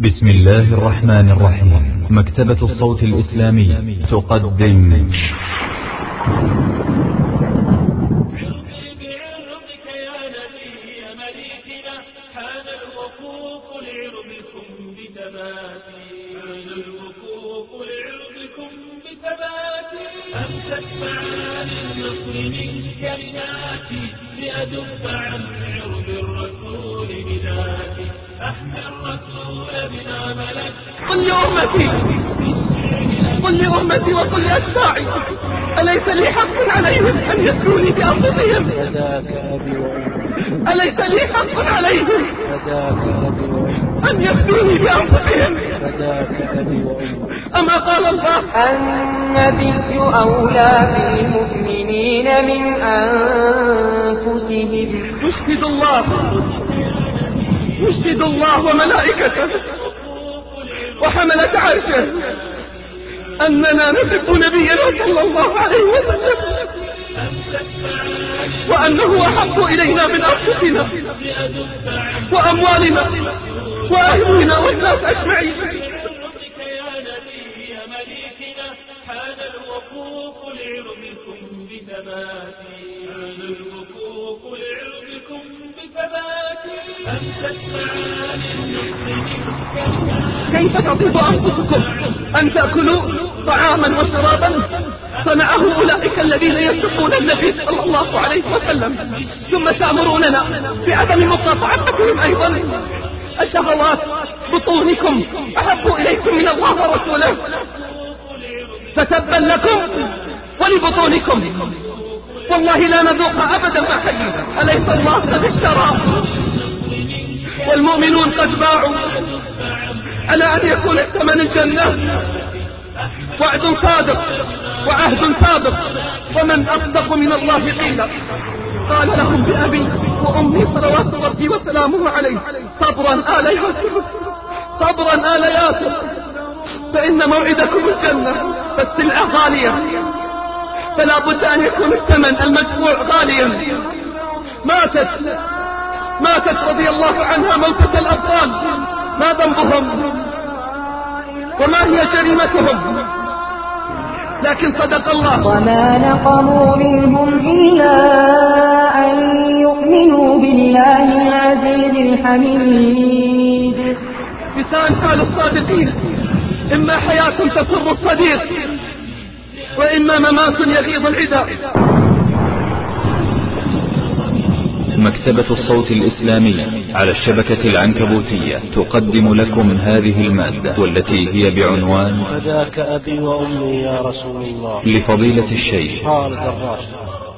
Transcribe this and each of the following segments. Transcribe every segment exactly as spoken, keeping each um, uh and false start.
بسم الله الرحمن الرحيم. مكتبة الصوت الإسلامي تقدم لأدب عن عرض الرسول بذاتي أحمي الرسول بلا ملك. قل لأمتي قل لأمتي وقل لأتباعي أليس لي حق عليهم أن يسروني بأنفسهم؟ فداك أبي وأمي. أليس لي حق عليهم فداك أبي وأمي. أن يفدوني بأنفسهم؟ فداك أبي وأمي. أما قال الله: النبي أولى بالمؤمنين من أنفسهم. يشهد الله يشهد الله وملائكته وحملة عرشه أننا نحب نبينا صلى الله عليه وسلم، وأنه أحب إلينا من أنفسنا وأموالنا وأهلنا والناس أجمعين. حان الوقوف لعرضكم بثباتي حان الوقوف لعرضكم بثباتي أمسك معاني المسلمين. كيف تطيب أنفسكم أن تأكلوا طعاما وشرابا صنعه أولئك الذين يسبون النبي صلى الله عليه وسلم، ثم تأمروننا بعدم مقاطعتهم أيضا؟ الشهوات بطونكم أحب إليكم من الله ورسوله، فتبا لكم ولبطونكم، والله لا نذوق أبدا ما حيينا. أليس الله قد اشترى والمؤمنون قد باعوا على أن يكون الثمن الجنة؟ وعد صادق وعهد سابق، ومن أصدق من الله قيلا. قال لهم بأبي وأمي صلوات ربي وسلامه عليه: صبرا آل ياسر صبرا آل ياسر، فإن موعدكم الجنة، فالسلعة غالية، فلا بد أن يكون الثمن المدفوع غاليا. ماتت ماتت رضي الله عنها موتة الأبطال، ما ذنبهم وما هي جريمتهم؟ لكن صدق الله. وما نقموا منهم إلا أن يؤمنوا بالله العزيز الحميد. لسان حال الصادقين: إما حياة تسر الصديق، وإما ممات يغيظ العدا. مكتبة الصوت الإسلامي على الشبكة العنكبوتية تقدم لكم هذه المادة، والتي هي بعنوان فداك أبي وأمي يا رسول الله، لفضيلة الشيخ خالد الراشد.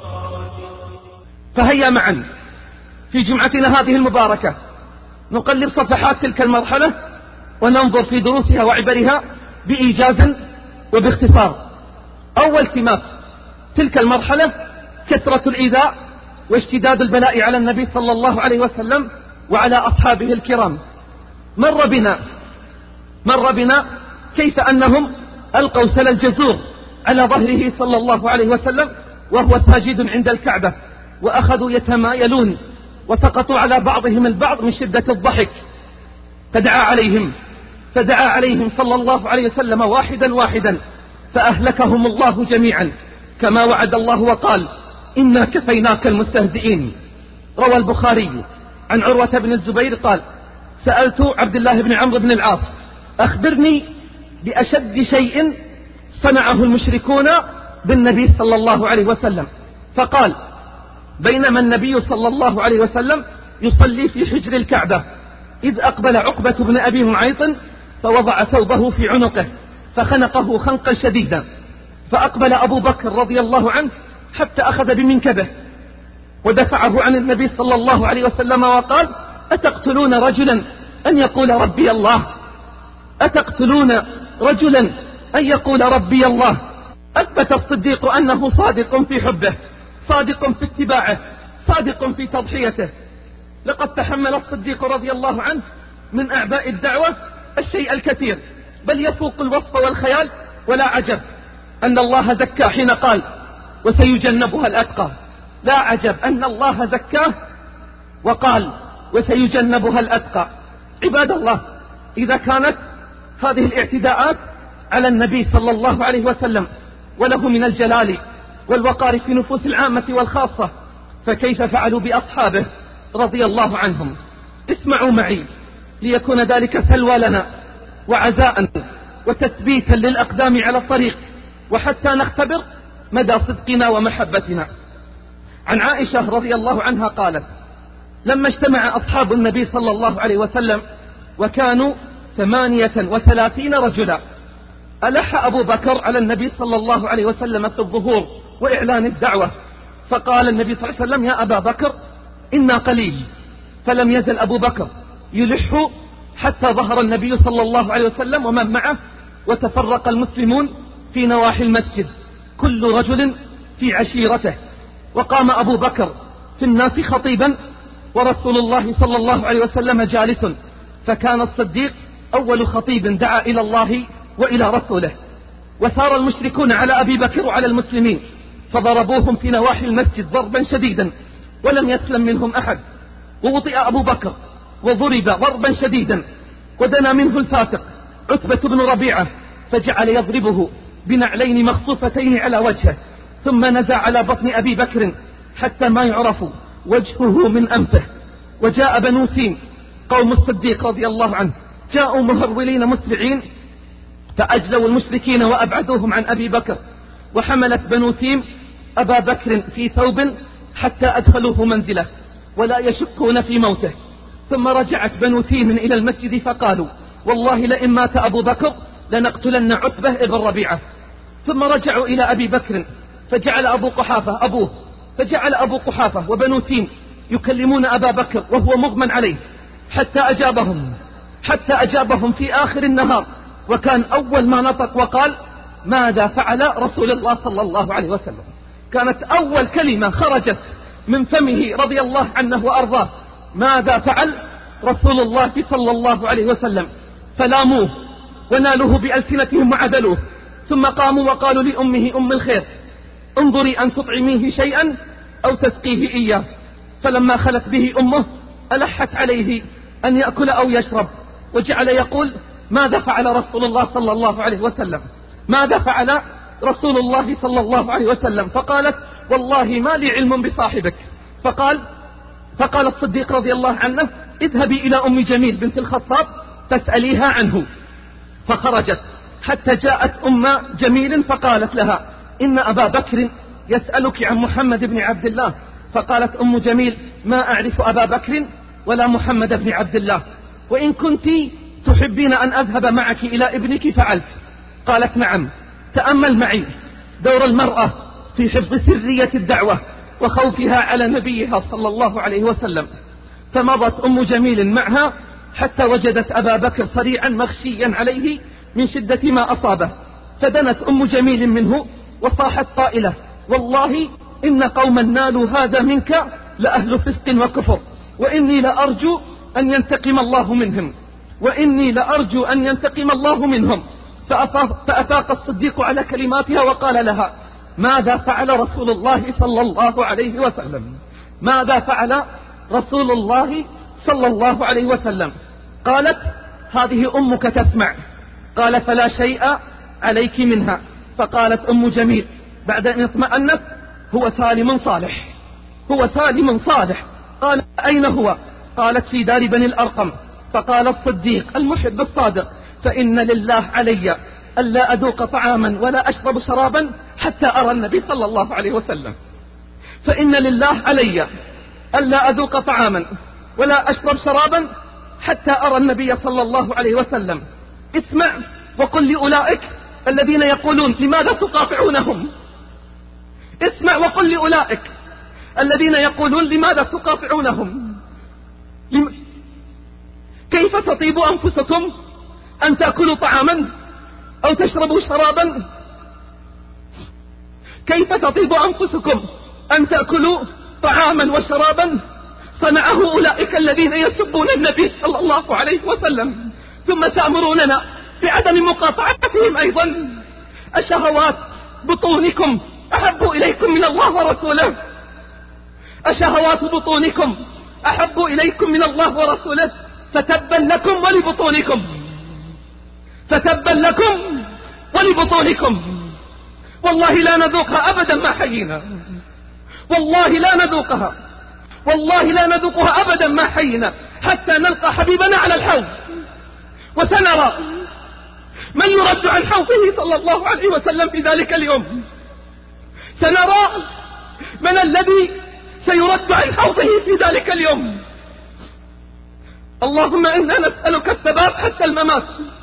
فهيا معا في جمعتنا هذه المباركة نقلب صفحات تلك المرحلة وننظر في دروسها وعبرها بإيجاز وباختصار. أول سمات تلك المرحلة كثرة الإيذاء واشتداد البلاء على النبي صلى الله عليه وسلم وعلى أصحابه الكرام. مر بنا مر بنا كيف أنهم ألقوا سل الجزور على ظهره صلى الله عليه وسلم وهو ساجد عند الكعبة، وأخذوا يتمايلون وسقطوا على بعضهم البعض من شدة الضحك، فدعا عليهم فدعا عليهم صلى الله عليه وسلم واحدا واحدا فأهلكهم الله جميعا، كما وعد الله وقال: إنا كفيناك المستهزئين. روى البخاري عن عروة بن الزبير قال: سألت عبد الله بن عمرو بن العاص: أخبرني بأشد شيء صنعه المشركون بالنبي صلى الله عليه وسلم. فقال: بينما النبي صلى الله عليه وسلم يصلي في حجر الكعبة، إذ أقبل عقبة بن أبي معيط فوضع ثوبه في عنقه فخنقه خنقا شديدا، فأقبل أبو بكر رضي الله عنه حتى أخذ بمنكبه ودفعه عن النبي صلى الله عليه وسلم وقال: أتقتلون رجلا أن يقول ربي الله؟ أتقتلون رجلا أن يقول ربي الله؟ أثبت الصديق أنه صادق في حبه، صادق في اتباعه، صادق في تضحيته. لقد تحمل الصديق رضي الله عنه من أعباء الدعوة الشيء الكثير، بل يفوق الوصف والخيال، ولا عجب أن الله زكاه حين قال: وسيجنبها الأتقى. لا عجب أن الله زكاه وقال: وسيجنبها الأتقى. عباد الله، إذا كانت هذه الاعتداءات على النبي صلى الله عليه وسلم وله من الجلال والوقار في نفوس العامة والخاصة، فكيف فعلوا بأصحابه رضي الله عنهم؟ اسمعوا معي ليكون ذلك سلوى لنا وعزاء وتثبيتا للأقدام على الطريق، وحتى نختبر مدى صدقنا ومحبتنا. عن عائشة رضي الله عنها قالت: لما اجتمع أصحاب النبي صلى الله عليه وسلم وكانوا ثمانية وثلاثين رجلا، ألح أبو بكر على النبي صلى الله عليه وسلم في الظهور وإعلان الدعوة، فقال النبي صلى الله عليه وسلم: يا أبا بكر إنا قليل. فلم يزل أبو بكر يلح حتى ظهر النبي صلى الله عليه وسلم ومن معه، وتفرق المسلمون في نواحي المسجد كل رجل في عشيرته، وقام أبو بكر في الناس خطيبا ورسول الله صلى الله عليه وسلم جالس، فكان الصديق أول خطيب دعا إلى الله وإلى رسوله. وثار المشركون على أبي بكر وعلى المسلمين فضربوهم في نواحي المسجد ضربا شديدا ولم يسلم منهم أحد، ووطئ أبو بكر وضرب ضربا شديدا، ودنا منه الفاتق عتبة بن ربيعة فجعل يضربه بنعلين مخصوفتين على وجهه، ثم نزع على بطن أبي بكر حتى ما يعرف وجهه من أنفه. وجاء بنو تيم قوم الصديق رضي الله عنه، جاءوا مهرولين مسرعين فأجلوا المشركين وأبعدوهم عن أبي بكر، وحملت بنو تيم أبا بكر في ثوب حتى أدخلوه منزله ولا يشكون في موته. ثم رجعت بنو تيم إلى المسجد فقالوا: والله لئن مات أبو بكر لنقتلن عتبة ابن ربيعة. ثم رجعوا إلى أبي بكر فجعل أبو قحافة أبوه فجعل أبو قحافة وبنو تيم يكلمون أبا بكر وهو مغمى عليه حتى أجابهم حتى أجابهم في آخر النهار، وكان أول ما نطق وقال: ماذا فعل رسول الله صلى الله عليه وسلم؟ كانت أول كلمة خرجت من فمه رضي الله عنه وأرضاه: ماذا فعل رسول الله صلى الله عليه وسلم؟ فلاموه ونالوه بألسنتهم وعدلوه، ثم قاموا وقالوا لأمه أم الخير: انظري أن تطعميه شيئا أو تسقيه إياه. فلما خلت به أمه ألحت عليه أن يأكل أو يشرب، وجعل يقول: ماذا فعل رسول الله صلى الله عليه وسلم؟ ماذا فعل رسول الله صلى الله عليه وسلم؟ فقالت: والله ما لي علم بصاحبك. فقال فقال الصديق رضي الله عنه: اذهبي إلى أم جميل بنت الخطاب فاسأليها عنه. فخرجت حتى جاءت أم جميل فقالت لها: إن أبا بكر يسألك عن محمد بن عبد الله. فقالت أم جميل: ما أعرف أبا بكر ولا محمد بن عبد الله، وإن كنت تحبين أن أذهب معك إلى ابنك فعلت. قالت: نعم. تأمل معي دور المرأة في حفظ سرية الدعوة وخوفها على نبيها صلى الله عليه وسلم. فمضت أم جميل معها حتى وجدت أبا بكر صريعا مغشيا عليه من شدة ما أصابه، فدنت أم جميل منه وصاحت قائلة: والله إن قوما نالوا هذا منك لأهل فسق وكفر، وإني لأرجو أن ينتقم الله منهم وإني لأرجو أن ينتقم الله منهم. فأفاق الصديق على كلماتها وقال لها: ماذا فعل رسول الله صلى الله عليه وسلم؟ ماذا فعل رسول الله صلى الله عليه وسلم؟ قالت: هذه أمك تسمع. قال: فلا شيء عليك منها. فقالت أم جميل بعد أن اطمأنت: هو سالم صالح هو سالم صالح. قال: أين هو؟ قالت: في دار بني الأرقم. فقال الصديق المحب الصادق: فإن لله علي ألا أذوق طعاما ولا أشرب شرابا حتى أرى النبي صلى الله عليه وسلم. فإن لله علي ألا أذوق طعاما ولا أشرب شرابا حتى أرى النبي صلى الله عليه وسلم. اسمع وقل لأولئك الذين يقولون: لماذا تقاطعونهم؟ اسمع وقل لأولئك الذين يقولون: لماذا تقاطعونهم؟ لم... كيف تطيب أنفسكم أن تأكلوا طعاما أو تشربوا شرابا؟ كيف تطيب أنفسكم أن تأكلوا طعاما وشرابا صنعه أولئك الذين يسبون النبي صلى الله عليه وسلم، ثم تأمروننا بعدم مقاطعتهم أيضا؟ أشهوات بطونكم أحب إليكم من الله ورسوله؟ أشهوات بطونكم أحب إليكم من الله ورسوله؟ فتبا لكم ولبطونكم. فتبا لكم ولبطونكم. والله لا نذوقها أبدا ما حيينا، والله لا نذوقها، والله لا نذوقها أبدا ما حيينا حتى نلقى حبيبنا على الحوض، وسنرى من يرد عن حوضه صلى الله عليه وسلم في ذلك اليوم. سنرى من الذي سيرد عن حوضه في ذلك اليوم. اللهم إنا نسألك الثبات حتى الممات.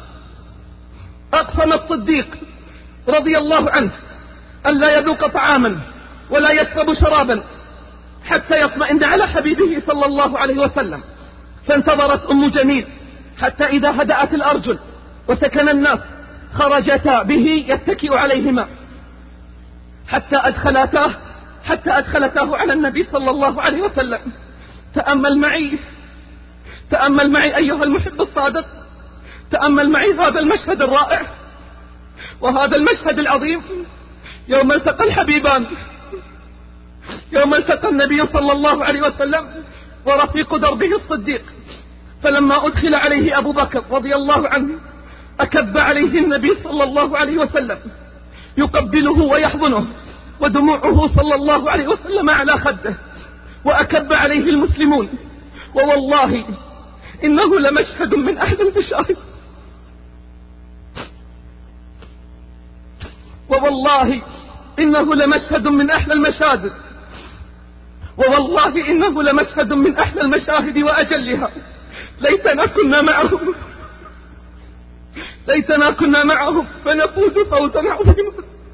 أقسم الصديق رضي الله عنه أن لا يذوق طعاما ولا يشرب شرابا حتى يطمئن على حبيبه صلى الله عليه وسلم. فانتظرت أم جميل حتى إذا هدأت الأرجل وسكن الناس خرجتا به يتكئ عليهما حتى أدخلتاه حتى أدخلتاه على النبي صلى الله عليه وسلم. تأمل معي تأمل معي أيها المحب الصادق، تأمل معي هذا المشهد الرائع وهذا المشهد العظيم يوم التقى الحبيبان، يوم التقى النبي صلى الله عليه وسلم ورفيق دربه الصديق. فلما أدخل عليه أبو بكر رضي الله عنه أكب عليه النبي صلى الله عليه وسلم يقبله ويحضنه ودموعه صلى الله عليه وسلم على خده، وأكب عليه المسلمون. ووالله إنه لمشهد من أحلى المشاهد، ووالله إنه لمشهد من أحلى المشاهد، ووالله إنه لمشهد من أحلى المشاهد وأجلها. ليتنا كنا معهم، ليتنا كنا معهم فنفوز فوزا عظيما.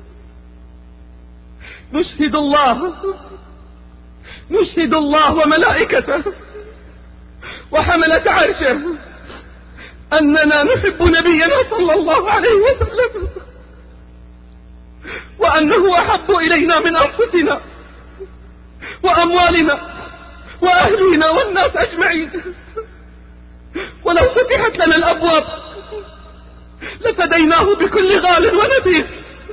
نشهد الله نشهد الله وملائكته وحملة عرشه أننا نحب نبينا صلى الله عليه وسلم، وأنه أحب إلينا من أنفسنا وأموالنا وأهلنا والناس أجمعين. ولو فتحت لنا الأبواب لفديناه بكل غال ونفيس.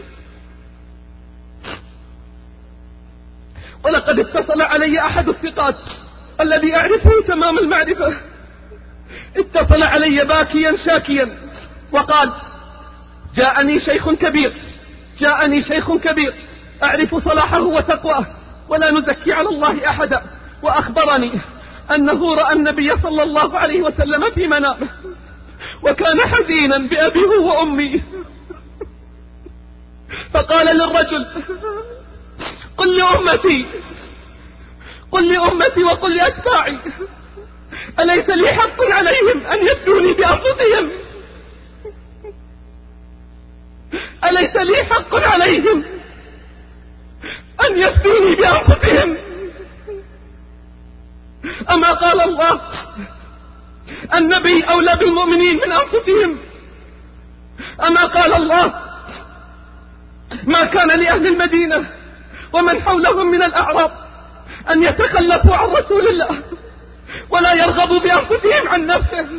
ولقد اتصل علي أحد الثقات الذي أعرفه تمام المعرفة، اتصل علي باكيا شاكيا وقال: جاءني شيخ كبير جاءني شيخ كبير أعرف صلاحه وتقواه ولا نزكي على الله أحدا، وأخبرني أنه رأى النبي صلى الله عليه وسلم في منامه وكان حزينا بأبيه وأمي. فقال للرجل: قل لأمتي قل لأمتي وقل لأتباعي أليس لي حق عليهم أن يفدوني بأنفسهم؟ أليس لي حق عليهم أن يفدوني بأنفسهم؟ أما قال الله: النبي أولى بالمؤمنين من أنفسهم؟ أما قال الله: ما كان لأهل المدينة ومن حولهم من الأعراب أن يتخلفوا عن رسول الله ولا يرغبوا بأنفسهم عن نفسه؟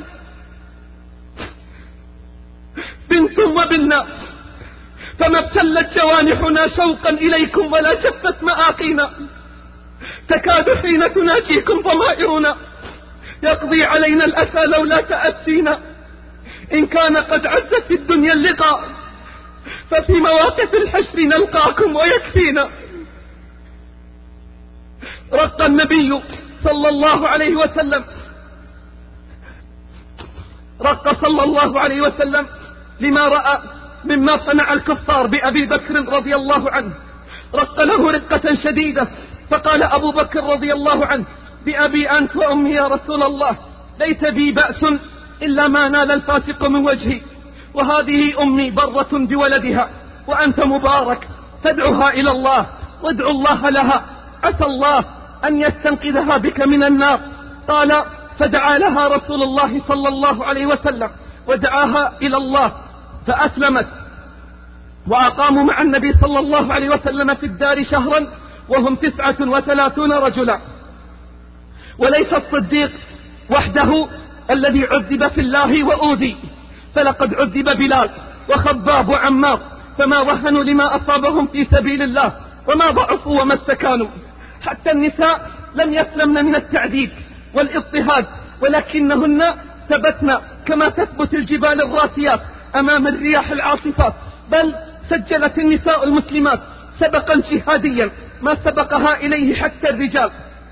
بنتم وبنا، فما ابتلت جوانحنا شوقا إليكم ولا جفت مآقينا، تكاد حين تناجيكم ضمائرنا يقضي علينا الأسى لولا تأسينا. إن كان قد عز في الدنيا اللقاء ففي مواقف الحشر نلقاكم ويكفينا. رق النبي صلى الله عليه وسلم رق صلى الله عليه وسلم لما رأى مما صنع الكفار بأبي بكر رضي الله عنه، رق له رقة شديدة. فقال أبو بكر رضي الله عنه: بأبي أنت وأمي يا رسول الله، ليس بي بأس إلا ما نال الفاسق من وجهي، وهذه أمي برة بولدها وأنت مبارك، فادعها إلى الله وادعو الله لها، عسى الله أن يستنقذها بك من النار. قال: فدعا لها رسول الله صلى الله عليه وسلم ودعاها إلى الله فأسلمت، وأقاموا مع النبي صلى الله عليه وسلم في الدار شهرا وهم تسعة وثلاثون رجلا. وليس الصديق وحده الذي عذب في الله وأوذي، فلقد عذب بلال وخباب وعمار، فما وهنوا لما أصابهم في سبيل الله وما ضعفوا وما استكانوا. حتى النساء لم يسلمن من التعذيب والاضطهاد، ولكنهن ثبتن كما تثبت الجبال الراسيات أمام الرياح العاصفات، بل سجلت النساء المسلمات سبقا جهاديا ما سبقها إليه حتى الرجال.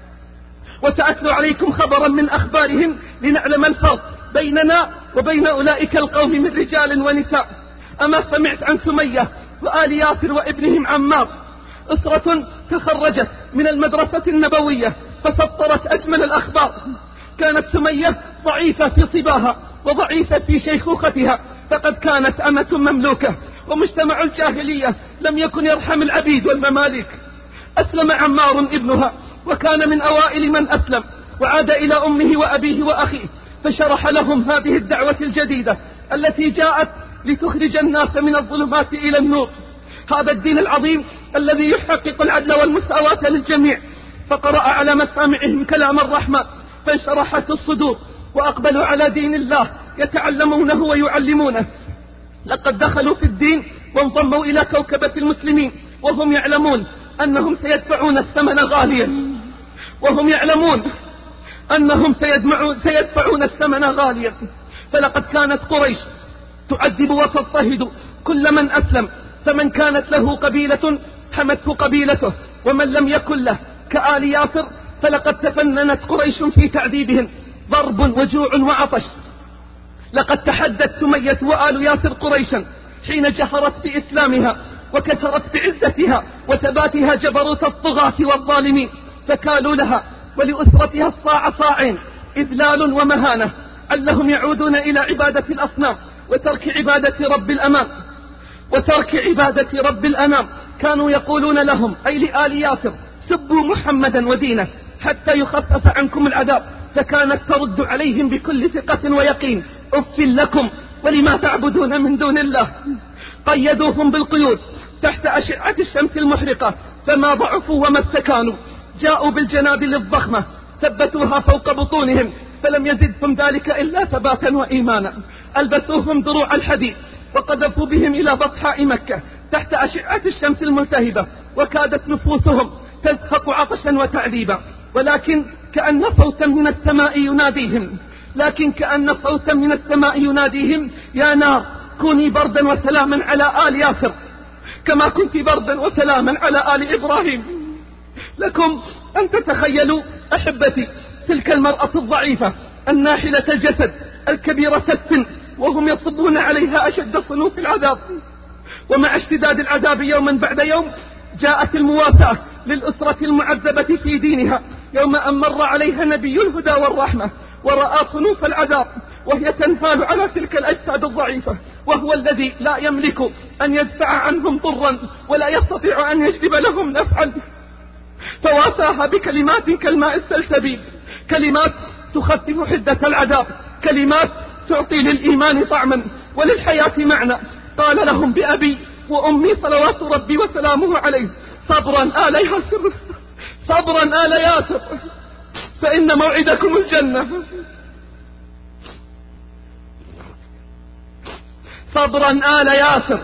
وسأتلو عليكم خبرا من أخبارهم لنعلم الفرق بيننا وبين أولئك القوم من رجال ونساء. أما سمعت عن سمية وآل ياسر وابنهم عمار، أسرة تخرجت من المدرسة النبوية فسطرت أجمل الأخبار. كانت سمية ضعيفة في صباها وضعيفة في شيخوختها، فقد كانت أمة مملوكة، ومجتمع الجاهلية لم يكن يرحم العبيد والمماليك. أسلم عمار ابنها وكان من أوائل من أسلم، وعاد إلى أمه وأبيه وأخيه فشرح لهم هذه الدعوة الجديدة التي جاءت لتخرج الناس من الظلمات إلى النور، هذا الدين العظيم الذي يحقق العدل والمساواة للجميع. فقرأ على مسامعهم كلام الرحمن فانشرحت الصدور وأقبلوا على دين الله يتعلمونه ويعلمونه. لقد دخلوا في الدين وانضموا إلى كوكبة المسلمين وهم يعلمون أنهم سيدفعون الثمن غاليا، وهم يعلمون أنهم سيدفعون الثمن غاليا. فلقد كانت قريش تعذب وتضطهد كل من أسلم، فمن كانت له قبيلة حمته قبيلته، ومن لم يكن له كآل ياسر فلقد تفننت قريش في تعذيبهم ضرب وجوع وعطش. لقد تحدت سمية وآل ياسر قريشا حين جهرت بإسلامها وكسرت بعزتها وثباتها جبروت الطغاة والظالمين، فكالوا لها ولأسرتها الصاع صاعين إذلال ومهانة، علهم يعودون إلى عبادة الأصنام وترك عبادة رب الأمان وترك عبادة رب الأنام. كانوا يقولون لهم أي لآل ياسر سبوا محمدا ودينه حتى يخفف عنكم العذاب، فكانت ترد عليهم بكل ثقة ويقين أف لكم ولما تعبدون من دون الله. قيدوهم بالقيود تحت أشعة الشمس المحرقة فما ضعفوا وما استكانوا، جاءوا بالجنابل الضخمة ثبتوها فوق بطونهم فلم يزدهم ذلك إلا ثباتا وإيمانا. ألبسوهم دروع الحديد وقذفوا بهم إلى بطحاء مكة تحت أشعة الشمس الملتهبة، وكادت نفوسهم تزهق عطشا وتعذيبا، ولكن كأن صوتا من السماء يناديهم لكن كأن صوتا من السماء يناديهم يا نار كوني بردا وسلاما على آل ياسر كما كنت بردا وسلاما على آل إبراهيم. لكم أن تتخيلوا أحبتي تلك المرأة الضعيفة الناحلة الجسد الكبيرة السن وهم يصبون عليها أشد صنوف العذاب. ومع اشتداد العذاب يوما بعد يوم جاءت المواساة للأسرة المعذبة في دينها يوم أن مر عليها نبي الهدى والرحمة ورأى صنوف العذاب وهي تنهال على تلك الأجساد الضعيفة، وهو الذي لا يملك أن يدفع عنهم ضرا ولا يستطيع أن يجلب لهم نفعا، فواساها بكلمات كالماء السلسبيل، كلمات تخفف حدة العذاب، كلمات تعطي للإيمان طعما وللحياة معنى. قال لهم بأبي وأمي صلوات ربي وسلامه عليه صبرا آل ياسر صبرا آل ياسر فإن موعدكم الجنة، صبرا آل ياسر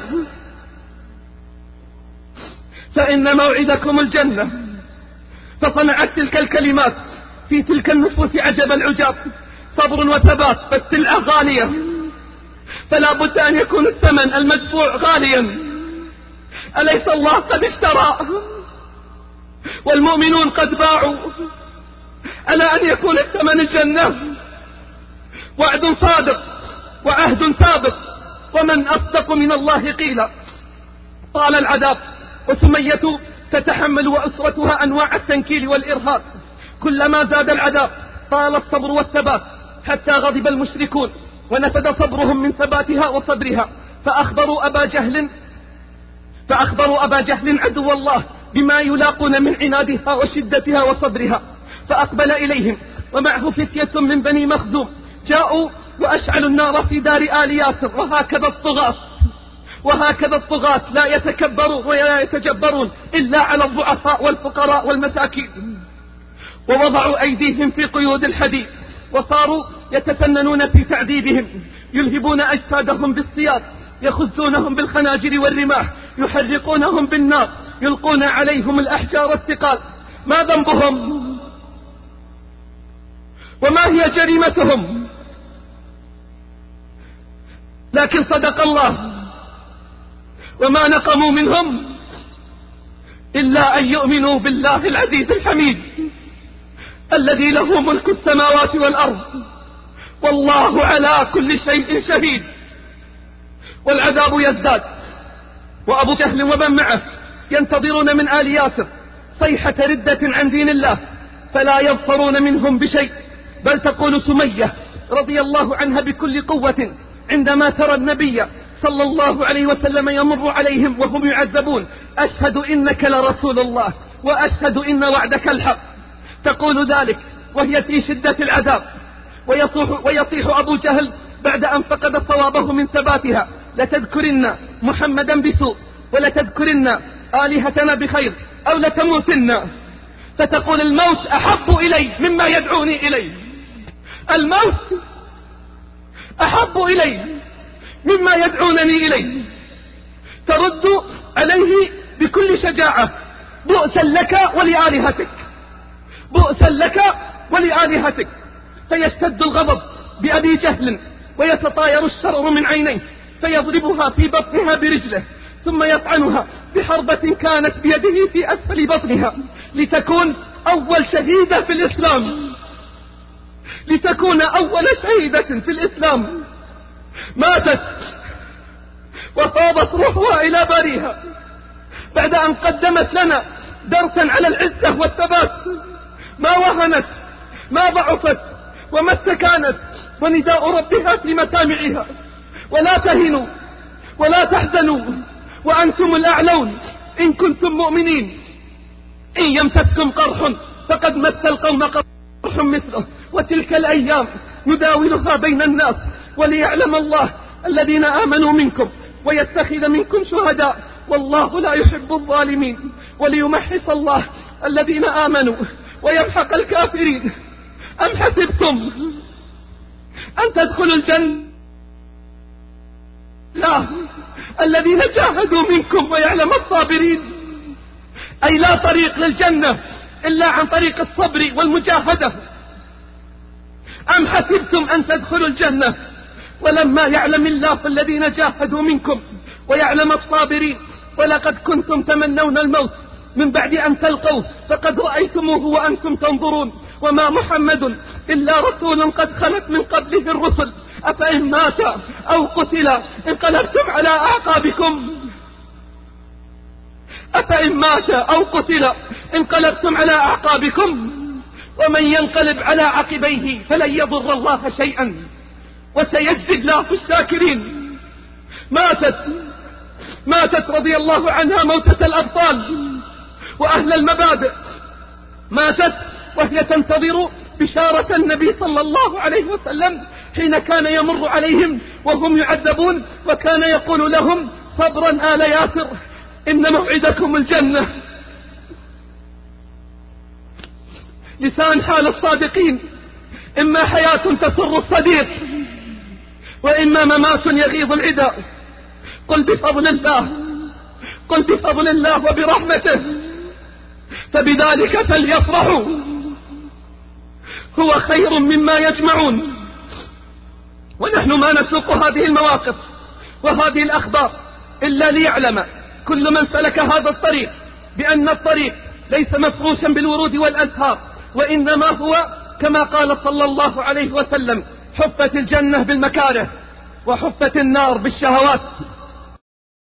فإن موعدكم الجنة. فصنعت تلك الكلمات في تلك النفوس عجب العجاب، صبر وثبات فالسلعة غالية، فلا بد أن يكون الثمن المدفوع غاليا. أليس الله قد اشترى والمؤمنون قد باعوا؟ ألا أن يكون الثمن الجنة؟ وعد صادق وعهد سابق، ومن أصدق من الله قيلا. طال العذاب وسمية تتحمل وأسرتها أنواع التنكيل والإرهاب، كلما زاد العذاب طال الصبر والثبات حتى غضب المشركون ونفد صبرهم من ثباتها وصبرها، فأخبروا أبا جهل فأخبروا أبا جهل عدو الله بما يلاقون من عنادها وشدتها وصبرها، فأقبل إليهم ومعه فتية من بني مخزوم، جاءوا وأشعلوا النار في دار آل ياسر. وهكذا الطغاة وهكذا الطغاة لا يتكبرون ولا يتجبرون إلا على الضعفاء والفقراء والمساكين. ووضعوا أيديهم في قيود الحديد وصاروا يتفننون في تعذيبهم، يلهبون أجسادهم بالسياط، يخزونهم بالخناجر والرماح، يحرقونهم بالنار، يلقون عليهم الأحجار الثقال. ما ذنبهم وما هي جريمتهم؟ لكن صدق الله، وما نقموا منهم إلا أن يؤمنوا بالله العزيز الحميد الذي له ملك السماوات والأرض والله على كل شيء شهيد. والعذاب يزداد، وأبو جهل ومن معه ينتظرون من آل ياسر صيحة ردة عن دين الله، فلا يظفرون منهم بشيء. بل تقول سمية رضي الله عنها بكل قوة عندما ترى النبي صلى الله عليه وسلم يمر عليهم وهم يعذبون: أشهد إنك لرسول الله وأشهد إن وعدك الحق. تقول ذلك وهي في شدة العذاب، ويصيح, ويصيح أبو جهل بعد أن فقد صوابه من ثباتها: لتذكرن محمدا بسوء ولتذكرن آلهتنا بخير أو لتموتن. فتقول: الموت أحب إلي مما يدعوني إليه، الموت أحب إلي مما يدعونني إليه. ترد عليه بكل شجاعة: بؤسا لك ولآلهتك، بؤسا لك ولآلهتك. فيشتد الغضب بأبي جهل ويتطاير الشرر من عينيه، فيضربها في بطنها برجله، ثم يطعنها بحربة كانت بيده في أسفل بطنها، لتكون أول شهيدة في الإسلام، لتكون أول شهيدة في الإسلام. ماتت وفاضت روحها إلى باريها بعد أن قدمت لنا درسا على العزة والثبات. ما وهنت، ما ضعفت، وما استكانت، ونداء ربها في مسامعها: ولا تهنوا ولا تحزنوا وأنتم الأعلون إن كنتم مؤمنين، إن يمسسكم قرح فقد مس القوم قرح مثله، وتلك الأيام نداولها بين الناس، وليعلم الله الذين آمنوا منكم ويتخذ منكم شهداء، والله لا يحب الظالمين، وليمحص الله الذين آمنوا ويمحق الكافرين. أم حسبتم أن تدخلوا الجنة لا الذين جاهدوا منكم ويعلم الصابرين؟ أي لا طريق للجنة إلا عن طريق الصبر والمجاهدة. أم حسبتم أن تدخلوا الجنة ولما يعلم الله الذين جاهدوا منكم ويعلم الصابرين؟ ولقد كنتم تمنون الموت من بعد أن تلقوه فقد رأيتموه وأنتم تنظرون، وما محمد إلا رسول قد خلت من قبله الرسل، أفإن مات أو قتل انقلبتم على أعقابكم، أفإن مات أو قتل انقلبتم على أعقابكم، ومن ينقلب على عقبيه فلن يضر الله شيئا وسيجزي الله الشاكرين. ماتت ماتت رضي الله عنها موتة الأبطال وأهل المبادئ، ماتت وهي تنتظر بشارة النبي صلى الله عليه وسلم حين كان يمر عليهم وهم يعذبون، وكان يقول لهم: صبرا آل ياسر إن موعدكم الجنة. لسان حال الصادقين: إما حياة تسر الصديق وإما ممات يغيظ العداء. قل بفضل الله قل بفضل الله وبرحمته فبذلك فليفرحوا هو خير مما يجمعون. ونحن ما نسوق هذه المواقف وهذه الأخبار إلا ليعلم كل من سلك هذا الطريق بأن الطريق ليس مفروشا بالورود والأزهار، وإنما هو كما قال صلى الله عليه وسلم: حفت الجنة بالمكاره وحفت النار بالشهوات.